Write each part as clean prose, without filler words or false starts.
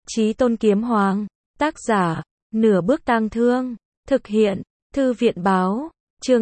Chí Tôn Kiếm Hoàng. Tác giả, Nửa Bước Tang Thương. Thực hiện, Thư viện báo. Chương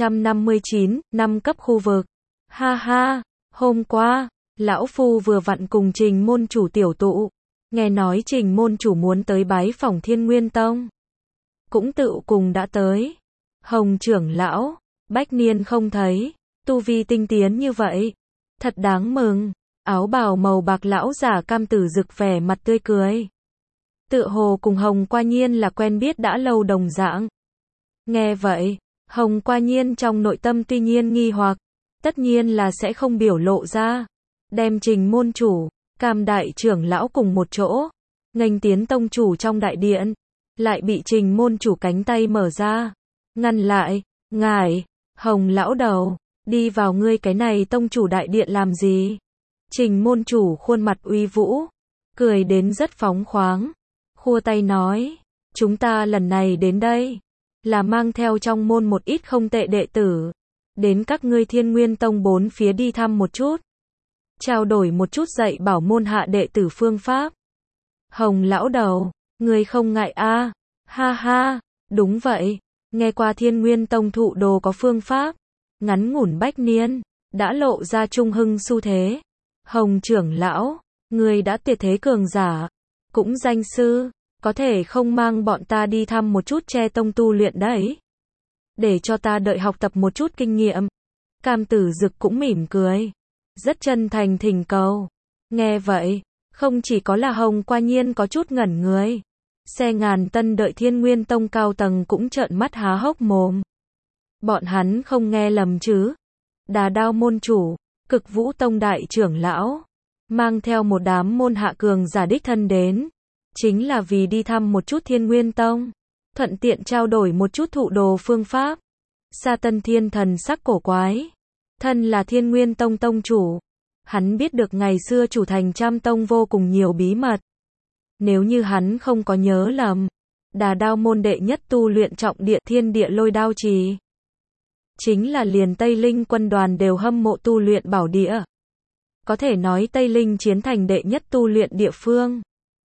259, 5 cấp khu vực. Ha ha, hôm qua, lão phu vừa vặn cùng Trình môn chủ tiểu tụ. Nghe nói Trình môn chủ muốn tới bái phỏng Thiên Nguyên Tông. Cũng tự cùng đã tới. Hồng trưởng lão, Bách Niên không thấy, tu vi tinh tiến như vậy. Thật đáng mừng. Áo bào màu bạc lão giả Cam Tử Dực vẻ mặt tươi cười. Tựa hồ cùng Hồng Qua Nhiên là quen biết đã lâu đồng dạng. Nghe vậy, Hồng Qua Nhiên trong nội tâm tuy nhiên nghi hoặc, tất nhiên là sẽ không biểu lộ ra. Đem Trình môn chủ, Cam đại trưởng lão cùng một chỗ, nghênh tiến tông chủ trong đại điện, lại bị Trình môn chủ cánh tay mở ra, ngăn lại. Ngài, Hồng lão đầu, đi vào ngươi cái này tông chủ đại điện làm gì? Trình môn chủ khuôn mặt uy vũ, cười đến rất phóng khoáng, khua tay nói, chúng ta lần này đến đây, là mang theo trong môn một ít không tệ đệ tử, đến các ngươi Thiên Nguyên Tông bốn phía đi thăm một chút, trao đổi một chút dạy bảo môn hạ đệ tử phương pháp. Hồng lão đầu, ngươi không ngại a? Ha ha, đúng vậy, nghe qua Thiên Nguyên Tông thụ đồ có phương pháp, ngắn ngủn Bách Niên, đã lộ ra trung hưng xu thế. Hồng trưởng lão, người đã tuyệt thế cường giả, cũng danh sư, có thể không mang bọn ta đi thăm một chút Tre Tông tu luyện đấy. Để cho ta đợi học tập một chút kinh nghiệm. Cam Tử Dực cũng mỉm cười, rất chân thành thỉnh cầu. Nghe vậy, không chỉ có là Hồng Qua Nhiên có chút ngẩn người, Xe Ngàn Tân đợi Thiên Nguyên Tông cao tầng cũng trợn mắt há hốc mồm. Bọn hắn không nghe lầm chứ? Đà Đao môn chủ, Cực Vũ Tông đại trưởng lão, mang theo một đám môn hạ cường giả đích thân đến, chính là vì đi thăm một chút Thiên Nguyên Tông, thuận tiện trao đổi một chút thụ đồ phương pháp. Sa Tân Thiên thần sắc cổ quái, thân là Thiên Nguyên Tông tông chủ, hắn biết được ngày xưa chủ thành Trăm Tông vô cùng nhiều bí mật. Nếu như hắn không có nhớ lầm, Đà Đao môn đệ nhất tu luyện trọng địa Thiên Địa Lôi Đao Trì, chính là liền Tây Linh quân đoàn đều hâm mộ tu luyện bảo địa. Có thể nói Tây Linh chiến thành đệ nhất tu luyện địa phương.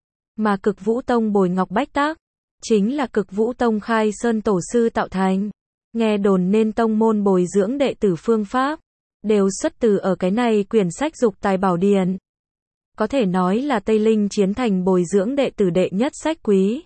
Mà Cực Vũ Tông bồi ngọc bách tác, chính là Cực Vũ Tông khai sơn tổ sư tạo thành. Nghe đồn nên tông môn bồi dưỡng đệ tử phương pháp, đều xuất từ ở cái này quyển sách dục tài bảo điển. Có thể nói là Tây Linh chiến thành bồi dưỡng đệ tử đệ nhất sách quý.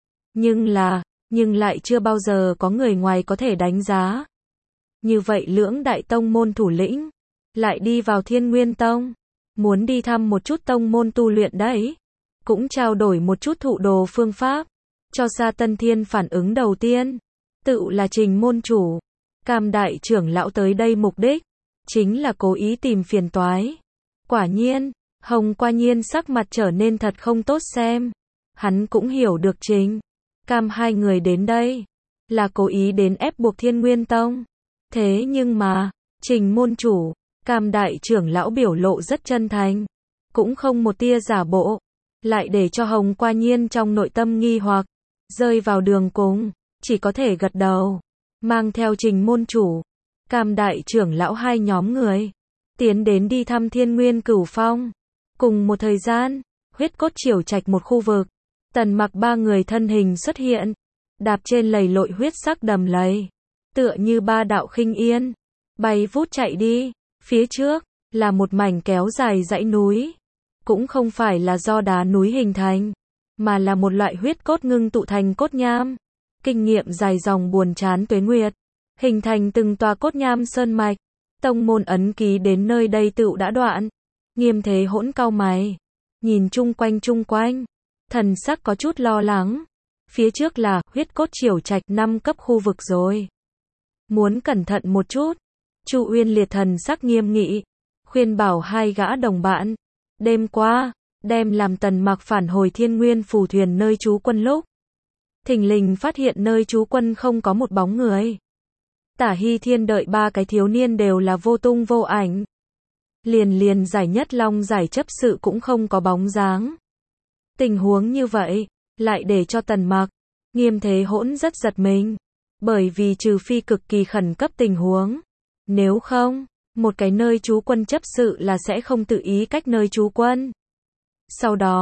Nhưng lại chưa bao giờ có người ngoài có thể đánh giá. Như vậy lưỡng đại tông môn thủ lĩnh, lại đi vào Thiên Nguyên Tông, muốn đi thăm một chút tông môn tu luyện đấy, cũng trao đổi một chút thụ đồ phương pháp. Cho Sa Tân Thiên phản ứng đầu tiên, tự là Trình môn chủ, Cam đại trưởng lão tới đây mục đích, chính là cố ý tìm phiền toái. Quả nhiên, Hồng Qua Nhiên sắc mặt trở nên thật không tốt xem. Hắn cũng hiểu được Trình, Cam hai người đến đây, là cố ý đến ép buộc Thiên Nguyên Tông. Thế nhưng mà, Trình môn chủ, Cam đại trưởng lão biểu lộ rất chân thành, cũng không một tia giả bộ, lại để cho Hồng Qua Nhiên trong nội tâm nghi hoặc, rơi vào đường cùng, chỉ có thể gật đầu, mang theo Trình môn chủ, Cam đại trưởng lão hai nhóm người, tiến đến đi thăm Thiên Nguyên Cửu Phong. Cùng một thời gian, Huyết Cốt Triểu Trạch một khu vực, Tần Mặc ba người thân hình xuất hiện, đạp trên lầy lội huyết sắc đầm lầy, tựa như ba đạo khinh yên, bay vút chạy đi. Phía trước là một mảnh kéo dài dãy núi, cũng không phải là do đá núi hình thành, mà là một loại huyết cốt ngưng tụ thành cốt nham, kinh nghiệm dài dòng buồn chán tuế nguyệt, hình thành từng tòa cốt nham sơn mạch. Tông môn ấn ký đến nơi đây tựu đã đoạn. Nghiêm Thế Hỗn cau mày, nhìn chung quanh, thần sắc có chút lo lắng. Phía trước là Huyết Cốt Triểu Trạch 5 cấp khu vực rồi, muốn cẩn thận một chút. Chu Uyên Liệt thần sắc nghiêm nghị, khuyên bảo hai gã đồng bạn. Đêm qua, đem làm Tần Mặc phản hồi Thiên Nguyên phù thuyền nơi trú quân lúc, thình lình phát hiện nơi trú quân không có một bóng người. Tả Hy Thiên đợi ba cái thiếu niên đều là vô tung vô ảnh. Liền giải nhất long giải chấp sự cũng không có bóng dáng. Tình huống như vậy, lại để cho Tần Mặc, Nghiêm Thế Hỗn rất giật mình. Bởi vì trừ phi cực kỳ khẩn cấp tình huống, nếu không, một cái nơi trú quân chấp sự là sẽ không tự ý cách nơi trú quân. Sau đó,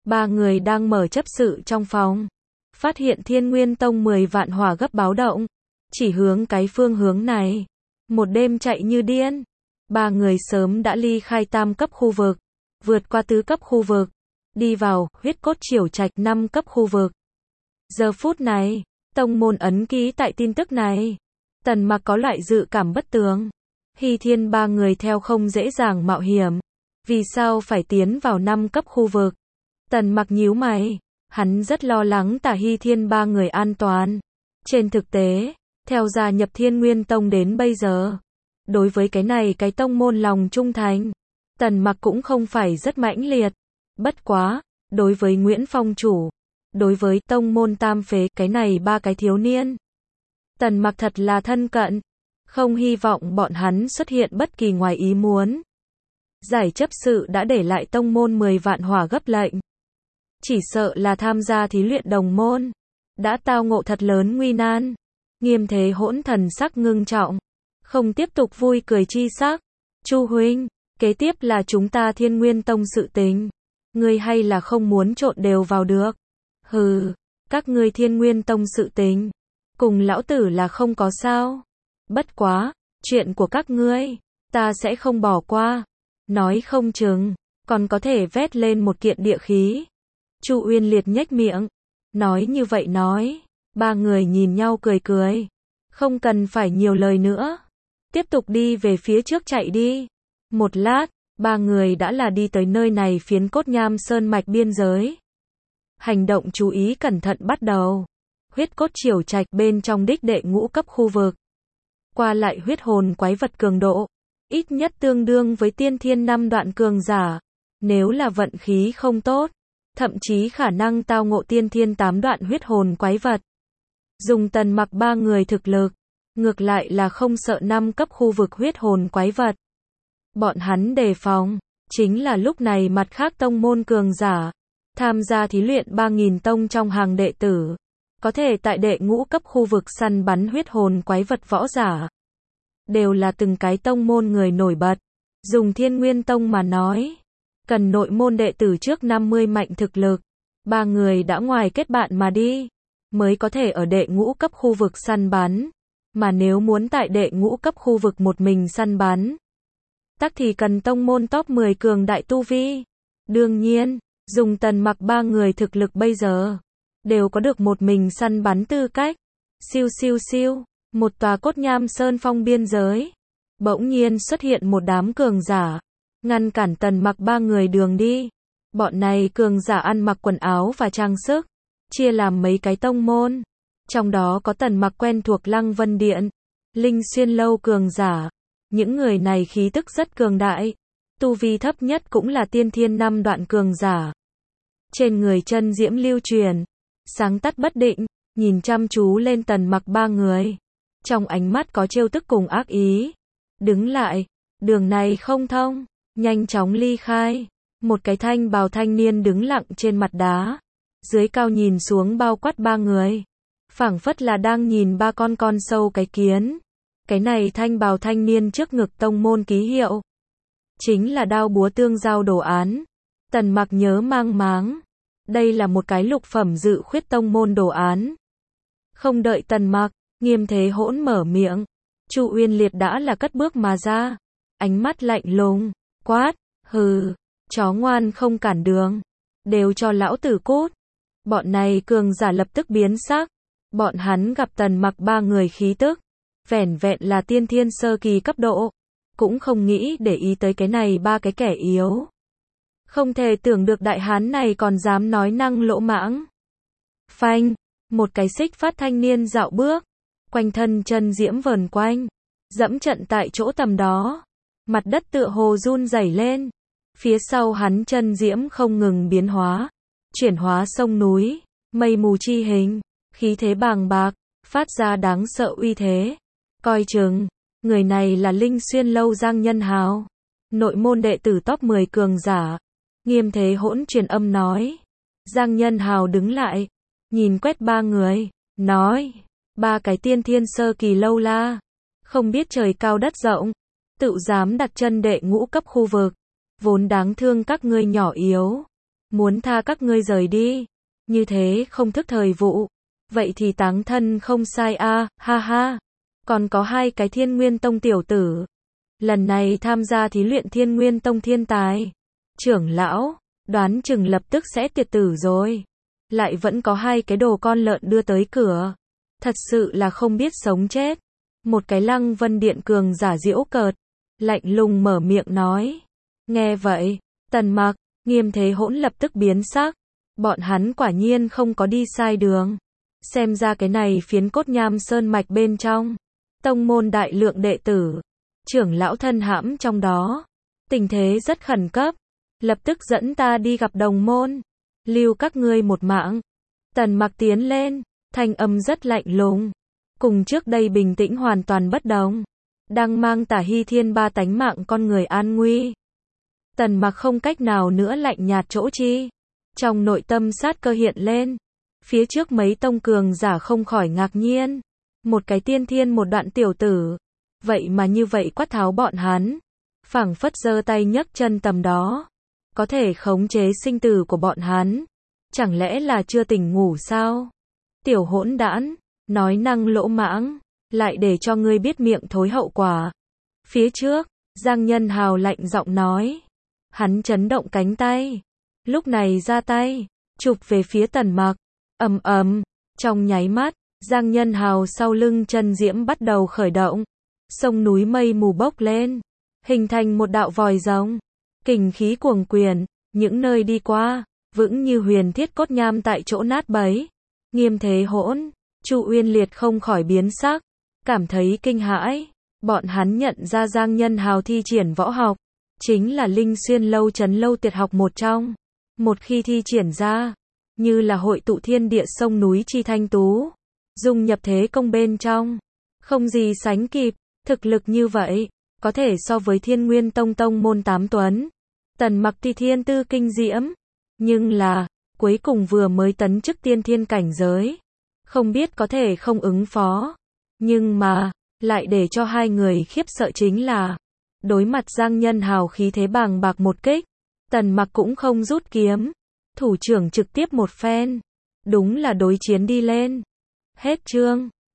Ba người đang mở chấp sự trong phòng. Phát hiện Thiên Nguyên Tông 10 vạn hỏa gấp báo động. Chỉ hướng cái phương hướng này. Một đêm chạy như điên. Ba người sớm đã ly khai tam cấp khu vực. Vượt qua tứ cấp khu vực. Đi vào huyết cốt triểu trạch 5 cấp khu vực. Giờ phút này, tông môn ấn ký tại tin tức này. Tần Mặc có loại dự cảm bất tường. Hy Thiên ba người theo không dễ dàng mạo hiểm. Vì sao phải tiến vào 5 cấp khu vực? Tần Mặc nhíu mày. Hắn rất lo lắng Tả Hy Thiên ba người an toàn. Trên thực tế, theo gia nhập Thiên Nguyên Tông đến bây giờ, đối với cái này cái tông môn lòng trung thành, Tần Mặc cũng không phải rất mãnh liệt. Bất quá, đối với Nguyễn Phong chủ, đối với tông môn tam phế cái này ba cái thiếu niên, Tần Mặc thật là thân cận, không hy vọng bọn hắn xuất hiện bất kỳ ngoài ý muốn. Giải chấp sự đã để lại tông môn 10 vạn hỏa gấp lệnh. Chỉ sợ là tham gia thí luyện đồng môn, đã tao ngộ thật lớn nguy nan. Nghiêm Thế Hỗn thần sắc ngưng trọng, không tiếp tục vui cười chi sắc. Chu huynh, kế tiếp là chúng ta Thiên Nguyên Tông sự tình. Ngươi hay là không muốn trộn đều vào được? Hừ, các ngươi Thiên Nguyên Tông sự tình, cùng lão tử là không có sao. Bất quá, chuyện của các ngươi, ta sẽ không bỏ qua. Nói không chừng, còn có thể vét lên một kiện địa khí. Chu Uyên Liệt nhếch miệng, nói như vậy nói. Ba người nhìn nhau cười cười. Không cần phải nhiều lời nữa. Tiếp tục đi về phía trước chạy đi. Một lát, ba người đã là đi tới nơi này phiến Cốt Nham Sơn mạch biên giới. Hành động chú ý cẩn thận bắt đầu. Huyết cốt triểu trạch bên trong đích đệ ngũ cấp khu vực. Qua lại huyết hồn quái vật cường độ, ít nhất tương đương với tiên thiên 5 đoạn cường giả. Nếu là vận khí không tốt, thậm chí khả năng tao ngộ tiên thiên 8 đoạn huyết hồn quái vật. Dùng Tần Mặc ba người thực lực, ngược lại là không sợ 5 cấp khu vực huyết hồn quái vật. Bọn hắn đề phòng, chính là lúc này mặt khác tông môn cường giả, tham gia thí luyện 3000 tông trong hàng đệ tử, có thể tại đệ ngũ cấp khu vực săn bắn huyết hồn quái vật võ giả. Đều là từng cái tông môn người nổi bật. Dùng Thiên Nguyên Tông mà nói, cần nội môn đệ tử trước 50 mạnh thực lực. Ba người đã ngoài kết bạn mà đi, mới có thể ở đệ ngũ cấp khu vực săn bắn. Mà nếu muốn tại đệ ngũ cấp khu vực một mình săn bắn, tắc thì cần tông môn top 10 cường đại tu vi. Đương nhiên, dùng Tần Mặc ba người thực lực bây giờ, đều có được một mình săn bắn tư cách. Siêu siêu siêu, một tòa Cốt Nham Sơn phong biên giới. Bỗng nhiên xuất hiện một đám cường giả, ngăn cản Tần Mặc ba người đường đi. Bọn này cường giả ăn mặc quần áo và trang sức, chia làm mấy cái tông môn. Trong đó có Tần Mặc quen thuộc Lăng Vân Điện, Linh Xuyên Lâu cường giả. Những người này khí tức rất cường đại. Tu vi thấp nhất cũng là tiên thiên 5 đoạn cường giả. Trên người chân diễm lưu truyền, sáng tắt bất định, nhìn chăm chú lên Tần Mặc ba người. Trong ánh mắt có trêu tức cùng ác ý. Đứng lại, đường này không thông, nhanh chóng ly khai. Một cái thanh bào thanh niên đứng lặng trên mặt đá, dưới cao nhìn xuống bao quát ba người, phảng phất là đang nhìn ba con sâu cái kiến. Cái này thanh bào thanh niên trước ngực tông môn ký hiệu, chính là đao búa tương giao đồ án. Tần Mặc nhớ mang máng, đây là một cái lục phẩm dự khuyết tông môn đồ án. Không đợi Tần Mặc, Nghiêm Thế Hỗn mở miệng, Chu Uyên Liệt đã là cất bước mà ra, ánh mắt lạnh lùng, quát, hừ, chó ngoan không cản đường, đều cho lão tử cút. Bọn này cường giả lập tức biến sắc, bọn hắn gặp Tần Mặc ba người khí tức, vẻn vẹn là tiên thiên sơ kỳ cấp độ, cũng không nghĩ để ý tới cái này ba cái kẻ yếu. Không thể tưởng được đại hán này còn dám nói năng lỗ mãng. Phanh, một cái xích phát thanh niên dạo bước, quanh thân chân diễm vờn quanh, dẫm trận tại chỗ tầm đó. Mặt đất tựa hồ run rẩy lên, phía sau hắn chân diễm không ngừng biến hóa, chuyển hóa sông núi, mây mù chi hình, khí thế bàng bạc, phát ra đáng sợ uy thế. Coi chừng, người này là Linh Xuyên Lâu Giang Nhân Hào, nội môn đệ tử top 10 cường giả. Nghiêm Thế Hỗn truyền âm nói. Giang Nhân Hào đứng lại, nhìn quét ba người, nói, ba cái tiên thiên sơ kỳ lâu la, không biết trời cao đất rộng, tự dám đặt chân đệ ngũ cấp khu vực, vốn đáng thương các ngươi nhỏ yếu, muốn tha các ngươi rời đi, như thế không thức thời vụ, vậy thì táng thân không sai a, ha ha. Còn có 2 cái Thiên Nguyên Tông tiểu tử, lần này tham gia thí luyện Thiên Nguyên Tông thiên tài. Trưởng lão, đoán chừng lập tức sẽ tiệt tử rồi. Lại vẫn có 2 cái đồ con lợn đưa tới cửa. Thật sự là không biết sống chết. Một cái Lăng Vân Điện cường giả giễu cợt, lạnh lùng mở miệng nói. Nghe vậy, Tần Mặc, Nghiêm Thế Hỗn lập tức biến sắc. Bọn hắn quả nhiên không có đi sai đường. Xem ra cái này phiến Cốt Nham Sơn mạch bên trong, tông môn đại lượng đệ tử, trưởng lão thân hãm trong đó. Tình thế rất khẩn cấp, lập tức dẫn ta đi gặp đồng môn, lưu các ngươi một mạng. Tần Mặc tiến lên, thanh âm rất lạnh lùng, cùng trước đây bình tĩnh hoàn toàn bất đồng, đang mang Tả Hy Thiên 3 tánh mạng con người an nguy. Tần Mặc không cách nào nữa lạnh nhạt chỗ chi, trong nội tâm sát cơ hiện lên. Phía trước mấy tông cường giả không khỏi ngạc nhiên, một cái tiên thiên một đoạn tiểu tử, vậy mà như vậy quát tháo bọn hắn, phảng phất giơ tay nhấc chân tầm đó, có thể khống chế sinh tử của bọn hắn, chẳng lẽ là chưa tỉnh ngủ sao? Tiểu hỗn đản, nói năng lỗ mãng, lại để cho ngươi biết miệng thối hậu quả. Phía trước, Giang Nhân Hào lạnh giọng nói, hắn chấn động cánh tay, lúc này ra tay, chụp về phía Tần Mặc. Ầm ầm, trong nháy mắt, Giang Nhân Hào sau lưng chân diễm bắt đầu khởi động, sông núi mây mù bốc lên, hình thành một đạo vòi rồng, kình khí cuồng quyền, những nơi đi qua, vững như huyền thiết cốt nham tại chỗ nát bấy. Nghiêm Thế Hỗn, Chu Uyên Liệt không khỏi biến sắc, cảm thấy kinh hãi, bọn hắn nhận ra Giang Nhân Hào thi triển võ học, chính là Linh Xuyên Lâu Trấn Lâu tuyệt học một trong, một khi thi triển ra, như là hội tụ thiên địa sông núi chi thanh tú, dung nhập thế công bên trong, không gì sánh kịp, thực lực như vậy, có thể so với Thiên Nguyên Tông tông môn 8 tuấn. Tần Mặc thì thiên tư kinh diễm, nhưng là, cuối cùng vừa mới tấn chức tiên thiên cảnh giới, không biết có thể không ứng phó, nhưng mà, lại để cho 2 người khiếp sợ chính là, đối mặt Giang Nhân Hào khí thế bàng bạc một kích, Tần Mặc cũng không rút kiếm, thủ trưởng trực tiếp một phen, đúng là đối chiến đi lên. Hết chương.